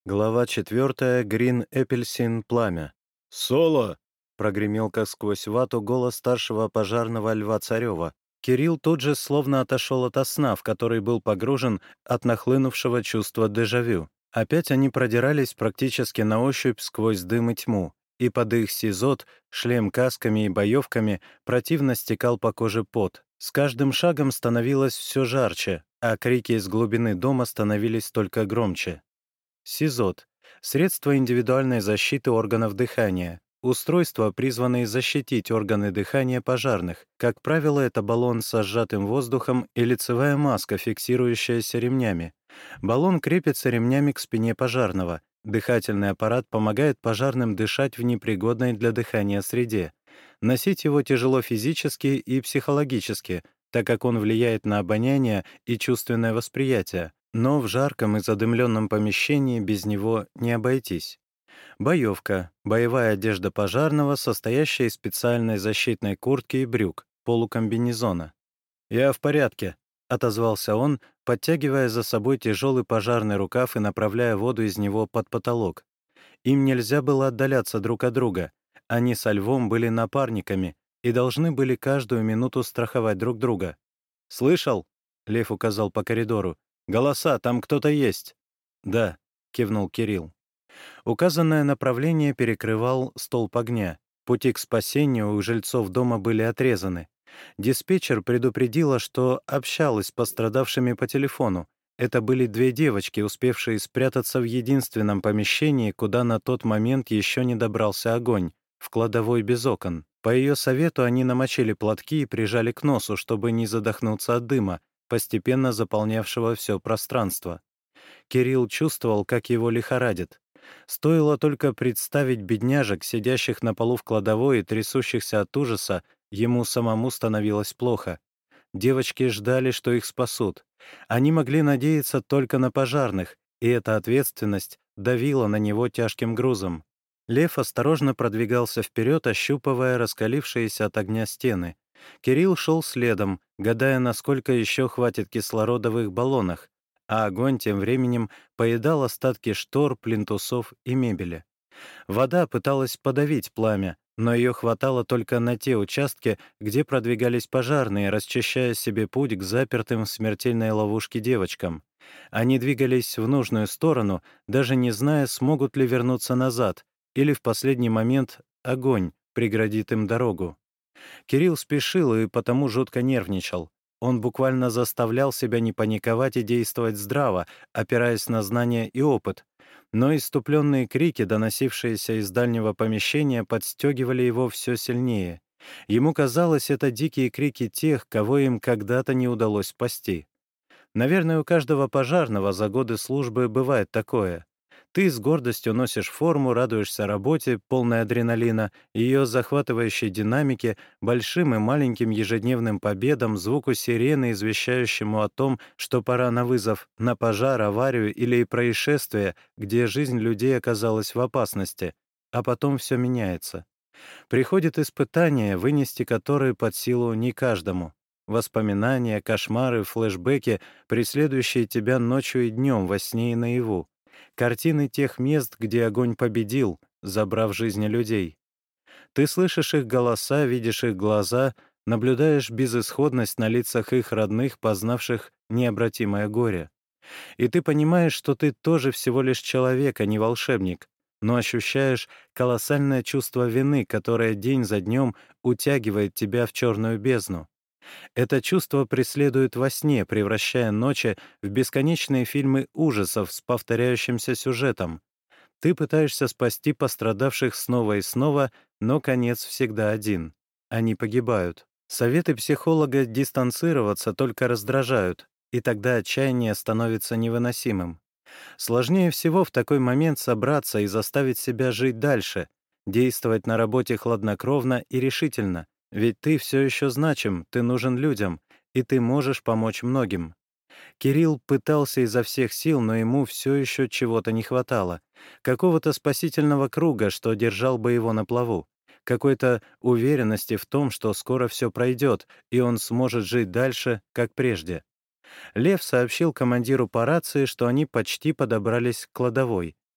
Глава 4. Грин Эппельсин. Пламя. «Соло!» — прогремел как сквозь вату голос старшего пожарного Льва Царева. Кирилл тут же словно отошел ото сна, в который был погружен от нахлынувшего чувства дежавю. Опять они продирались практически на ощупь сквозь дым и тьму, и под их сизот, шлем касками и боевками, противно стекал по коже пот. С каждым шагом становилось все жарче, а крики из глубины дома становились только громче. СИЗОТ — средство индивидуальной защиты органов дыхания. Устройства, призванные защитить органы дыхания пожарных. Как правило, это баллон со сжатым воздухом и лицевая маска, фиксирующаяся ремнями. Баллон крепится ремнями к спине пожарного. Дыхательный аппарат помогает пожарным дышать в непригодной для дыхания среде. Носить его тяжело физически и психологически, так как он влияет на обоняние и чувственное восприятие. Но в жарком и задымленном помещении без него не обойтись. Боевка — боевая одежда пожарного, состоящая из специальной защитной куртки и брюк, полукомбинезона. «Я в порядке», — отозвался он, подтягивая за собой тяжелый пожарный рукав и направляя воду из него под потолок. Им нельзя было отдаляться друг от друга. Они со Львом были напарниками и должны были каждую минуту страховать друг друга. «Слышал?» — Лев указал по коридору. «Голоса, там кто-то есть». «Да», — кивнул Кирилл. Указанное направление перекрывал столб огня. Пути к спасению у жильцов дома были отрезаны. Диспетчер предупредила, что общалась с пострадавшими по телефону. Это были две девочки, успевшие спрятаться в единственном помещении, куда на тот момент еще не добрался огонь, в кладовой без окон. По ее совету они намочили платки и прижали к носу, чтобы не задохнуться от дыма, постепенно заполнявшего все пространство. Кирилл чувствовал, как его лихорадит. Стоило только представить бедняжек, сидящих на полу в кладовой и трясущихся от ужаса, ему самому становилось плохо. Девочки ждали, что их спасут. Они могли надеяться только на пожарных, и эта ответственность давила на него тяжким грузом. Лев осторожно продвигался вперед, ощупывая раскалившиеся от огня стены. Кирилл шел следом, гадая, насколько еще хватит кислорода в их баллонах, а огонь тем временем поедал остатки штор, плинтусов и мебели. Вода пыталась подавить пламя, но ее хватало только на те участки, где продвигались пожарные, расчищая себе путь к запертым в смертельной ловушке девочкам. Они двигались в нужную сторону, даже не зная, смогут ли вернуться назад, или в последний момент огонь преградит им дорогу. Кирилл спешил и потому жутко нервничал. Он буквально заставлял себя не паниковать и действовать здраво, опираясь на знания и опыт. Но иступленные крики, доносившиеся из дальнего помещения, подстегивали его все сильнее. Ему казалось, это дикие крики тех, кого им когда-то не удалось спасти. Наверное, у каждого пожарного за годы службы бывает такое. Ты с гордостью носишь форму, радуешься работе, полной адреналина, ее захватывающей динамике, большим и маленьким ежедневным победам, звуку сирены, извещающему о том, что пора на вызов, на пожар, аварию или происшествие, где жизнь людей оказалась в опасности. А потом все меняется. Приходит испытание, вынести которые под силу не каждому. Воспоминания, кошмары, флешбеки, преследующие тебя ночью и днем, во сне и наяву. Картины тех мест, где огонь победил, забрав жизни людей. Ты слышишь их голоса, видишь их глаза, наблюдаешь безысходность на лицах их родных, познавших необратимое горе. И ты понимаешь, что ты тоже всего лишь человек, а не волшебник, но ощущаешь колоссальное чувство вины, которое день за днем утягивает тебя в черную бездну. Это чувство преследует во сне, превращая ночи в бесконечные фильмы ужасов с повторяющимся сюжетом. Ты пытаешься спасти пострадавших снова и снова, но конец всегда один. Они погибают. Советы психолога дистанцироваться только раздражают, и тогда отчаяние становится невыносимым. Сложнее всего в такой момент собраться и заставить себя жить дальше, действовать на работе хладнокровно и решительно, ведь ты все еще значим, ты нужен людям, и ты можешь помочь многим. Кирилл пытался изо всех сил, но ему все еще чего-то не хватало. Какого-то спасительного круга, что держал бы его на плаву. Какой-то уверенности в том, что скоро все пройдет, и он сможет жить дальше, как прежде. Лев сообщил командиру по рации, что они почти подобрались к кладовой.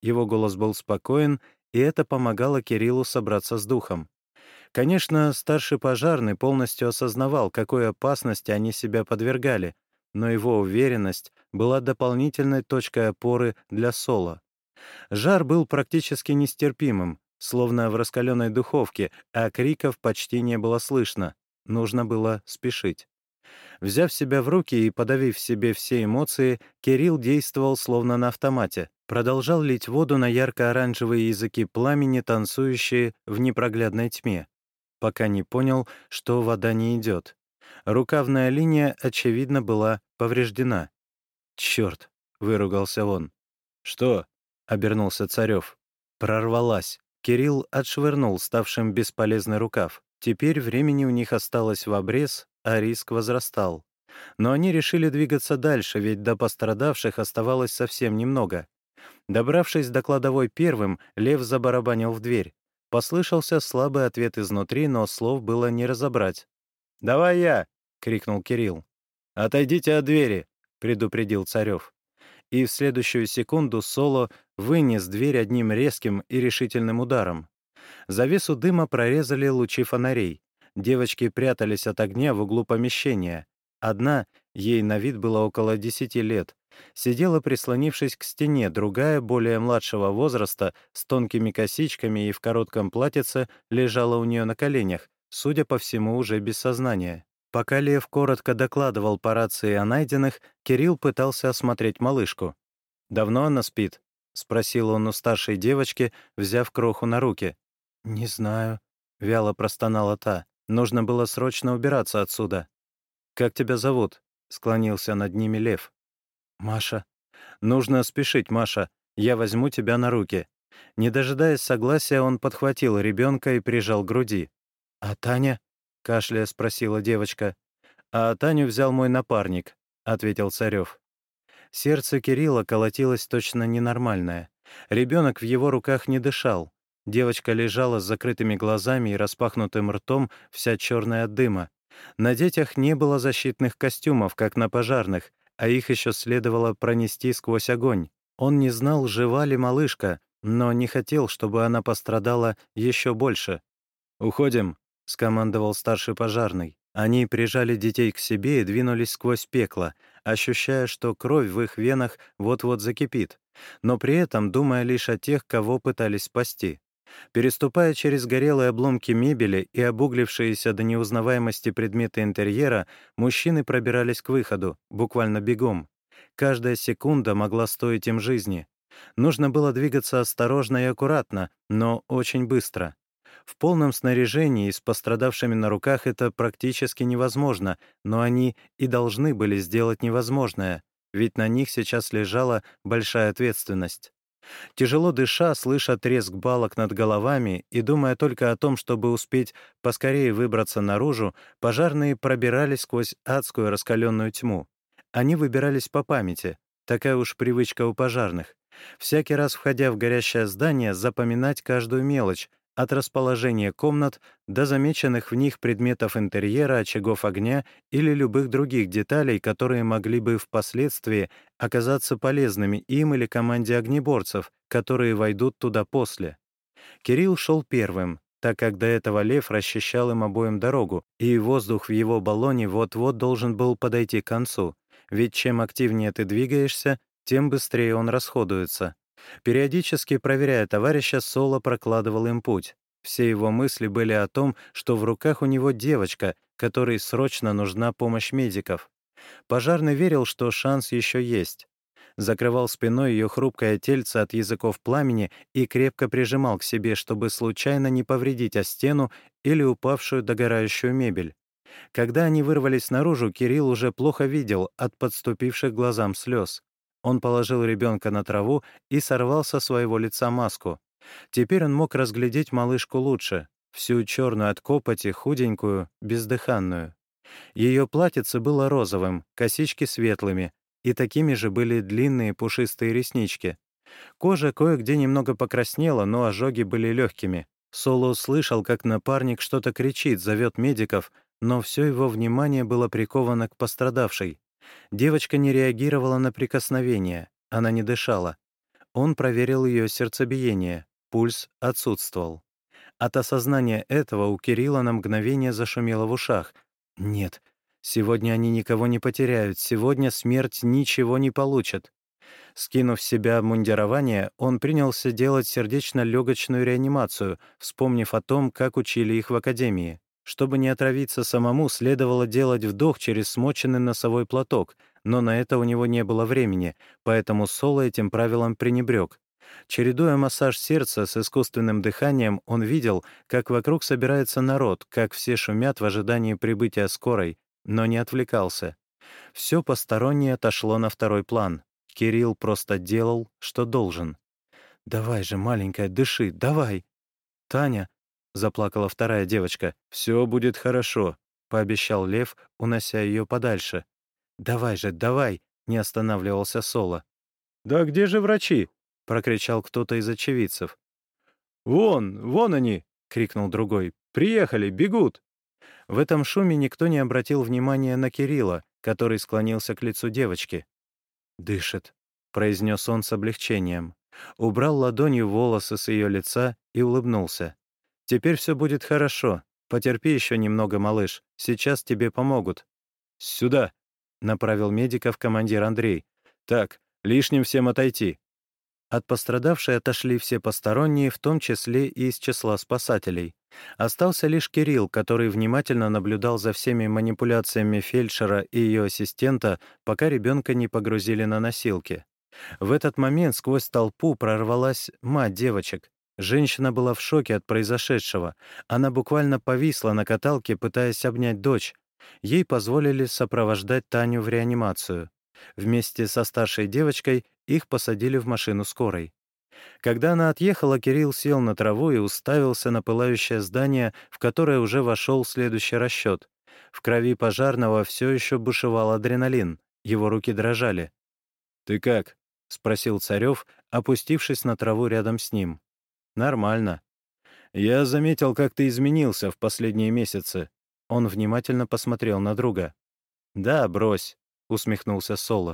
Его голос был спокоен, и это помогало Кириллу собраться с духом. Конечно, старший пожарный полностью осознавал, какой опасности они себя подвергали, но его уверенность была дополнительной точкой опоры для Соло. Жар был практически нестерпимым, словно в раскаленной духовке, а криков почти не было слышно. Нужно было спешить. Взяв себя в руки и подавив в себе все эмоции, Кирилл действовал словно на автомате. Продолжал лить воду на ярко-оранжевые языки пламени, танцующие в непроглядной тьме, пока не понял, что вода не идет. Рукавная линия, очевидно, была повреждена. «Черт!» — выругался он. «Что?» — обернулся Царев. «Прорвалась». Кирилл отшвырнул ставшим бесполезный рукав. Теперь времени у них осталось в обрез, а риск возрастал. Но они решили двигаться дальше, ведь до пострадавших оставалось совсем немного. Добравшись до кладовой первым, Лев забарабанил в дверь. Послышался слабый ответ изнутри, но слов было не разобрать. «Давай я!» — крикнул Кирилл. «Отойдите от двери!» — предупредил Царев. И в следующую секунду Соло вынес дверь одним резким и решительным ударом. Завесу дыма прорезали лучи фонарей. Девочки прятались от огня в углу помещения. Одна, ей на вид было около 10 лет, сидела, прислонившись к стене, другая, более младшего возраста, с тонкими косичками и в коротком платьице, лежала у нее на коленях, судя по всему, уже без сознания. Пока Лев коротко докладывал по рации о найденных, Кирилл пытался осмотреть малышку. «Давно она спит?» — спросил он у старшей девочки, взяв кроху на руки. «Не знаю», — вяло простонала та. «Нужно было срочно убираться отсюда». «Как тебя зовут?» — склонился над ними Лев. «Маша». «Нужно спешить, Маша. Я возьму тебя на руки». Не дожидаясь согласия, он подхватил ребенка и прижал к груди. «А Таня?» — кашляя спросила девочка. «А Таню взял мой напарник», — ответил Царев. Сердце Кирилла колотилось точно ненормальное. Ребенок в его руках не дышал. Девочка лежала с закрытыми глазами и распахнутым ртом, вся черная от дыма. На детях не было защитных костюмов, как на пожарных, а их еще следовало пронести сквозь огонь. Он не знал, жива ли малышка, но не хотел, чтобы она пострадала еще больше. «Уходим», — скомандовал старший пожарный. Они прижали детей к себе и двинулись сквозь пекло, ощущая, что кровь в их венах вот-вот закипит, но при этом думая лишь о тех, кого пытались спасти. Переступая через горелые обломки мебели и обуглившиеся до неузнаваемости предметы интерьера, мужчины пробирались к выходу, буквально бегом. Каждая секунда могла стоить им жизни. Нужно было двигаться осторожно и аккуратно, но очень быстро. В полном снаряжении и с пострадавшими на руках это практически невозможно, но они и должны были сделать невозможное, ведь на них сейчас лежала большая ответственность. Тяжело дыша, слыша треск балок над головами и думая только о том, чтобы успеть поскорее выбраться наружу, пожарные пробирались сквозь адскую раскаленную тьму. Они выбирались по памяти. Такая уж привычка у пожарных. Всякий раз, входя в горящее здание, запоминать каждую мелочь, от расположения комнат до замеченных в них предметов интерьера, очагов огня или любых других деталей, которые могли бы впоследствии оказаться полезными им или команде огнеборцев, которые войдут туда после. Кирилл шел первым, так как до этого Лев расчищал им обоим дорогу, и воздух в его баллоне вот-вот должен был подойти к концу, ведь чем активнее ты двигаешься, тем быстрее он расходуется. Периодически проверяя товарища, Соло прокладывал им путь. Все его мысли были о том, что в руках у него девочка, которой срочно нужна помощь медиков. Пожарный верил, что шанс еще есть. Закрывал спиной ее хрупкое тельце от языков пламени и крепко прижимал к себе, чтобы случайно не повредить о стену или упавшую догорающую мебель. Когда они вырвались наружу, Кирилл уже плохо видел от подступивших глазам слез. Он положил ребенка на траву и сорвал со своего лица маску. Теперь он мог разглядеть малышку лучше, всю черную от копоти, худенькую, бездыханную. Ее платьице было розовым, косички светлыми, и такими же были длинные пушистые реснички. Кожа кое-где немного покраснела, но ожоги были легкими. Соло услышал, как напарник что-то кричит, зовет медиков, но все его внимание было приковано к пострадавшей. Девочка не реагировала на прикосновение, она не дышала. Он проверил ее сердцебиение. Пульс отсутствовал. От осознания этого у Кирилла на мгновение зашумело в ушах. «Нет, сегодня они никого не потеряют, сегодня смерть ничего не получит». Скинув с себя обмундирование, он принялся делать сердечно-легочную реанимацию, вспомнив о том, как учили их в академии. Чтобы не отравиться самому, следовало делать вдох через смоченный носовой платок, но на это у него не было времени, поэтому Соло этим правилом пренебрег. Чередуя массаж сердца с искусственным дыханием, он видел, как вокруг собирается народ, как все шумят в ожидании прибытия скорой, но не отвлекался. Все постороннее отошло на второй план. Кирилл просто делал, что должен. «Давай же, маленькая, дыши, давай!» «Таня!» — заплакала вторая девочка. «Все будет хорошо», — пообещал Лев, унося ее подальше. «Давай же, давай!» — не останавливался Соло. «Да где же врачи?» — прокричал кто-то из очевидцев. «Вон они!» — крикнул другой. «Приехали, бегут!» В этом шуме никто не обратил внимания на Кирилла, который склонился к лицу девочки. «Дышит», — произнес он с облегчением. Убрал ладонью волосы с ее лица и улыбнулся. «Теперь все будет хорошо. Потерпи еще немного, малыш. Сейчас тебе помогут». «Сюда», — направил медиков командир Андрей. «Так, лишним всем отойти». От пострадавшей отошли все посторонние, в том числе и из числа спасателей. Остался лишь Кирилл, который внимательно наблюдал за всеми манипуляциями фельдшера и ее ассистента, пока ребенка не погрузили на носилки. В этот момент сквозь толпу прорвалась мать девочек. Женщина была в шоке от произошедшего. Она буквально повисла на каталке, пытаясь обнять дочь. Ей позволили сопровождать Таню в реанимацию. Вместе со старшей девочкой их посадили в машину скорой. Когда она отъехала, Кирилл сел на траву и уставился на пылающее здание, в которое уже вошел следующий расчет. В крови пожарного все еще бушевал адреналин, его руки дрожали. «Ты как?» — спросил Царев, опустившись на траву рядом с ним. «Нормально. Я заметил, как ты изменился в последние месяцы». Он внимательно посмотрел на друга. «Да, брось», — усмехнулся Соло.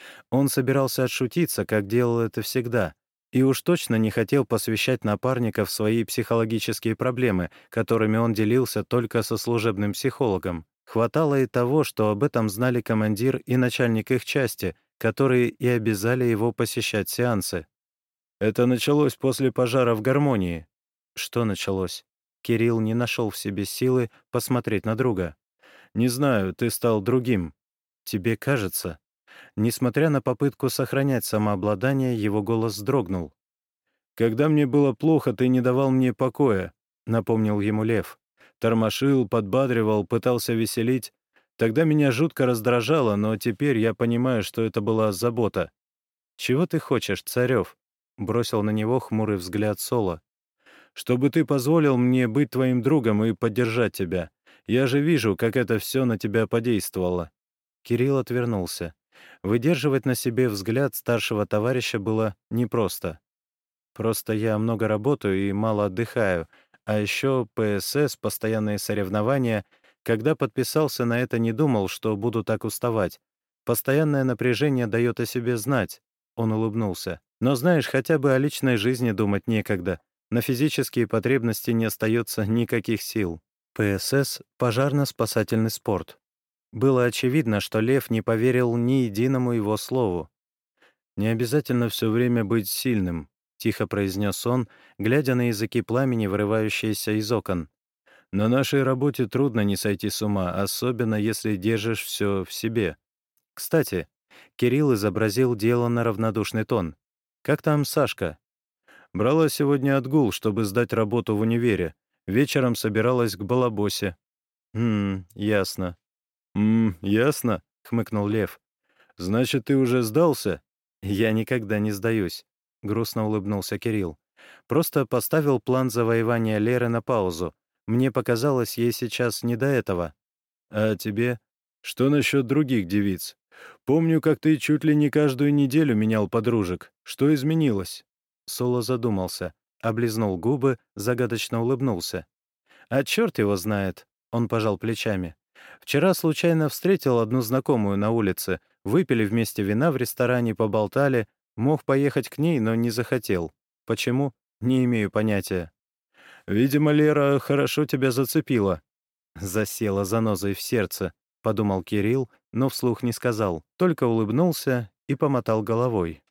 Он собирался отшутиться, как делал это всегда, и уж точно не хотел посвящать напарника в свои психологические проблемы, которыми он делился только со служебным психологом. Хватало и того, что об этом знали командир и начальник их части, которые и обязали его посещать сеансы. Это началось после пожара в гармонии. Что началось? Кирилл не нашел в себе силы посмотреть на друга. «Не знаю, ты стал другим. Тебе кажется?» Несмотря на попытку сохранять самообладание, его голос дрогнул. «Когда мне было плохо, ты не давал мне покоя», — напомнил ему Лев. Тормошил, подбадривал, пытался веселить. Тогда меня жутко раздражало, но теперь я понимаю, что это была забота. «Чего ты хочешь, Царев?» — бросил на него хмурый взгляд Соло. «Чтобы ты позволил мне быть твоим другом и поддержать тебя. Я же вижу, как это все на тебя подействовало». Кирилл отвернулся. Выдерживать на себе взгляд старшего товарища было непросто. «Просто я много работаю и мало отдыхаю, а еще ПСС, постоянные соревнования. Когда подписался на это, не думал, что буду так уставать. Постоянное напряжение дает о себе знать». Он улыбнулся. «Но знаешь, хотя бы о личной жизни думать некогда. На физические потребности не остается никаких сил». ПСС — пожарно-спасательный спорт. Было очевидно, что Лев не поверил ни единому его слову. «Не обязательно все время быть сильным», — тихо произнес он, глядя на языки пламени, вырывающиеся из окон. «На нашей работе трудно не сойти с ума, особенно если держишь все в себе». Кстати, Кирилл изобразил дело на равнодушный тон. «Как там Сашка?» «Брала сегодня отгул, чтобы сдать работу в универе. Вечером собиралась к балабосе». Ясно». Ясно», — хмыкнул Лев. «Значит, ты уже сдался?» «Я никогда не сдаюсь», — грустно улыбнулся Кирилл. «Просто поставил план завоевания Леры на паузу. Мне показалось, ей сейчас не до этого». «А тебе? Что насчет других девиц? Помню, как ты чуть ли не каждую неделю менял подружек. Что изменилось?» Соло задумался, облизнул губы, загадочно улыбнулся. «А черт его знает», — он пожал плечами. «Вчера случайно встретил одну знакомую на улице, выпили вместе вина в ресторане, поболтали. Мог поехать к ней, но не захотел. Почему? Не имею понятия. «Видимо, Лера хорошо тебя зацепила». «Засела занозой в сердце», — подумал Кирилл, но вслух не сказал, только улыбнулся и помотал головой.